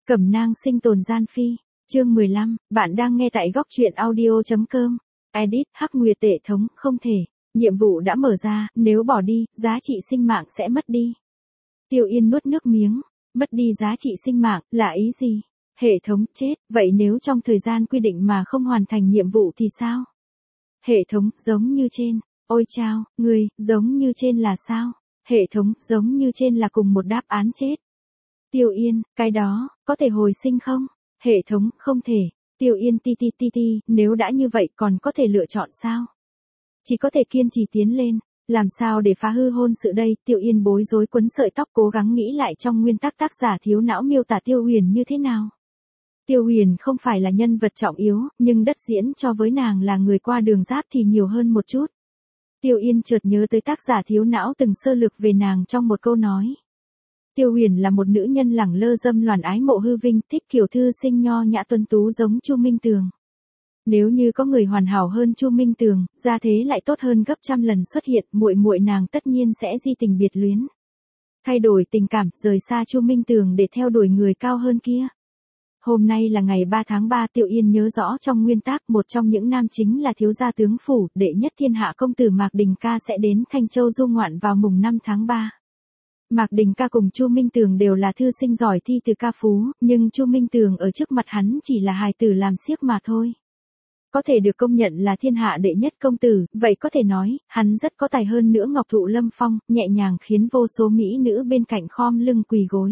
Cẩm nang sinh tồn gian phi. Chương 15, bạn đang nghe tại góc truyện audio.com. Edit, Hắc Nguyệt tệ thống, không thể. Nhiệm vụ đã mở ra, nếu bỏ đi, giá trị sinh mạng sẽ mất đi. Tiêu Yên nuốt nước miếng. Mất đi giá trị sinh mạng, là ý gì? Hệ thống, chết, vậy nếu trong thời gian quy định mà không hoàn thành nhiệm vụ thì sao? Hệ thống, giống như trên. Ôi chao, người, giống như trên là sao? Hệ thống, giống như trên là cùng một đáp án chết. Tiêu Yên, cái đó, có thể hồi sinh không? Hệ thống, không thể. Tiêu Yên ti, nếu đã như vậy còn có thể lựa chọn sao? Chỉ có thể kiên trì tiến lên. Làm sao để phá hư hôn sự đây? Tiêu Yên bối rối quấn sợi tóc cố gắng nghĩ lại trong nguyên tắc tác giả thiếu não miêu tả Tiêu Huyền như thế nào. Tiêu Huyền không phải là nhân vật trọng yếu, nhưng đất diễn cho với nàng là người qua đường giáp thì nhiều hơn một chút. Tiêu Yên chợt nhớ tới tác giả thiếu não từng sơ lược về nàng trong một câu nói. Tiêu Huyền là một nữ nhân lẳng lơ dâm loạn ái mộ hư vinh, thích kiểu thư sinh nho nhã tuấn tú giống Chu Minh Tường. Nếu như có người hoàn hảo hơn Chu Minh Tường, gia thế lại tốt hơn gấp trăm lần xuất hiện, muội muội nàng tất nhiên sẽ di tình biệt luyến. Thay đổi tình cảm, rời xa Chu Minh Tường để theo đuổi người cao hơn kia. Hôm nay là ngày 3 tháng 3, Tiêu Yên nhớ rõ trong nguyên tác một trong những nam chính là thiếu gia tướng phủ, đệ nhất thiên hạ công tử Mạc Đình Ca sẽ đến Thanh Châu du ngoạn vào mùng 5 tháng 3. Mạc Đình Ca cùng Chu Minh Tường đều là thư sinh giỏi thi từ ca phú, nhưng Chu Minh Tường ở trước mặt hắn chỉ là hài tử làm xiếc mà thôi. Có thể được công nhận là thiên hạ đệ nhất công tử, vậy có thể nói, hắn rất có tài hơn nữa Ngọc Thụ Lâm Phong, nhẹ nhàng khiến vô số mỹ nữ bên cạnh khom lưng quỳ gối.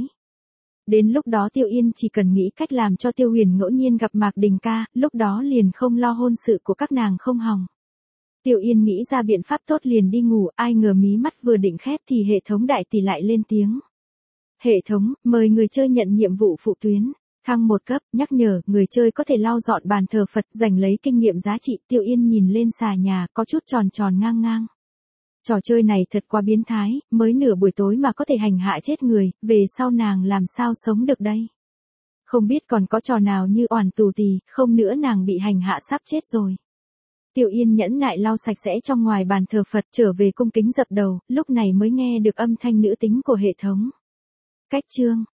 Đến lúc đó Tiêu Yên chỉ cần nghĩ cách làm cho Tiêu Huyền ngẫu nhiên gặp Mạc Đình Ca, lúc đó liền không lo hôn sự của các nàng không hòng. Tiêu Yên nghĩ ra biện pháp tốt liền đi ngủ, ai ngờ mí mắt vừa định khép thì hệ thống đại tỷ lại lên tiếng. Hệ thống, mời người chơi nhận nhiệm vụ phụ tuyến. Thăng một cấp, nhắc nhở, người chơi có thể lau dọn bàn thờ Phật, giành lấy kinh nghiệm giá trị. Tiêu Yên nhìn lên xà nhà, có chút tròn tròn ngang ngang. Trò chơi này thật quá biến thái, mới nửa buổi tối mà có thể hành hạ chết người, về sau nàng làm sao sống được đây? Không biết còn có trò nào như oản tù tì, không nữa nàng bị hành hạ sắp chết rồi. Tiêu Yên nhẫn nại lau sạch sẽ trong ngoài bàn thờ Phật, trở về cung kính dập đầu, lúc này mới nghe được âm thanh nữ tính của hệ thống. Cách chương,